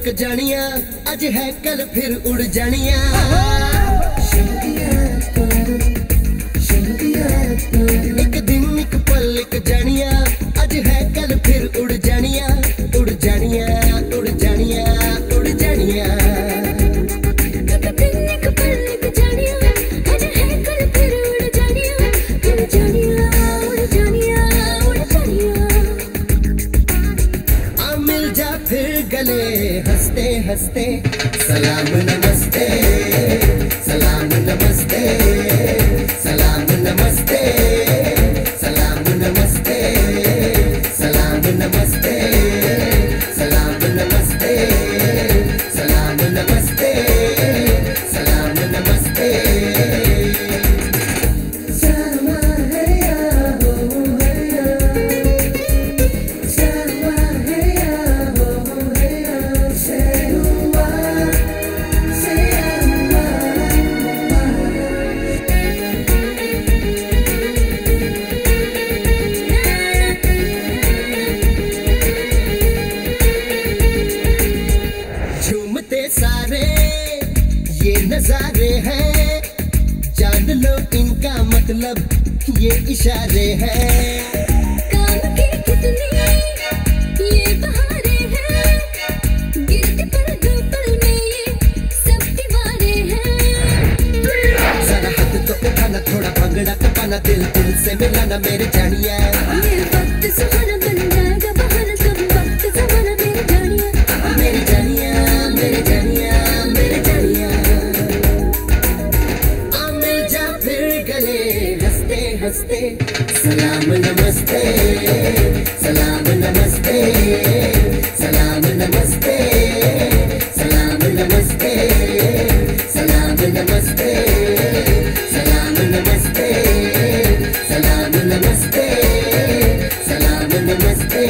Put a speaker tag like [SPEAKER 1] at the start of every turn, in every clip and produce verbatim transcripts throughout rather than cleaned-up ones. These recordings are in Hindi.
[SPEAKER 1] पलिक जानिया, अज है कल फिर उड़ जानिया। एक दिन एक पलिक जानिया, अज है कल फिर उड़ जानिया, उड़ जानिया, उड़ जानिया, उड़ जानिया। गले हंसते हंसते सलाम नमस्ते, सलाम नमस्ते, सलाम नमस्ते, सलाम नमस्ते, सलाम नमस्ते, सलाम नमस्ते, सलाम नमस्ते, सलाम नमस्ते। सारे ये नजारे हैं, जान लो इनका मतलब ये इशारे हैं।
[SPEAKER 2] काम की कितनी ये बहारे हैं, गिरते पर दो पल में ये सब दीवारें हैं।
[SPEAKER 1] जरा हाथ तो उठाना, थोड़ा भंगड़ा कपाना, दिल दिल से मिलाना मेरे जानिया।
[SPEAKER 2] ये वक्त सुहाना बन जाएगा बहाना, सब वक्त जमाना मेरे जानिया,
[SPEAKER 1] मेरी जानिया, मेरे जानिया, मेरे जानिया। आ मिल जा फिर गले हंसते हंसते सलाम नमस्ते, सलाम नमस्ते, सलाम नमस्ते, सलाम नमस्ते, सलाम नमस्ते, सलाम नमस्ते, सलाम नमस्ते, सलाम नमस्ते।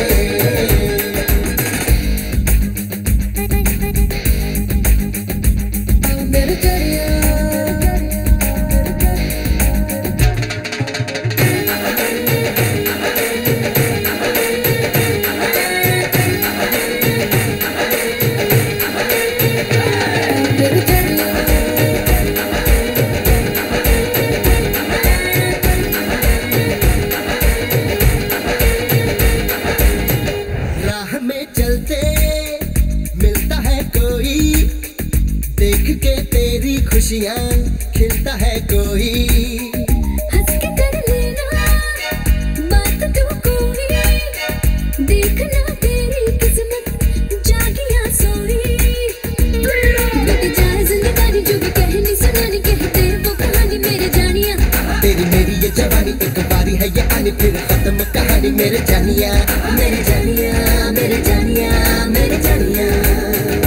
[SPEAKER 1] राह में चलते मिलता है कोई, देख के तेरी खुशियाँ खिलता है कोई।
[SPEAKER 2] हंस के कर लेना बात तू कोई, देखना तेरी किस्मत जागिया सोई। लग जाए जिंदगानी जो भी कहनी सुनानी, कहते वो कहानी मेरे जानिया।
[SPEAKER 1] तेरी मेरी ये जवानी एक बारी है ये आनी, फिर खत्म कहानी मेरे जानिया, मेरे जानिया, मेरे जानिया, मेरे जानिया।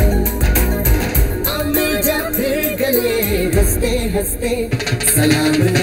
[SPEAKER 1] आ मिल जा फिर गले हंसते हंसते सलाम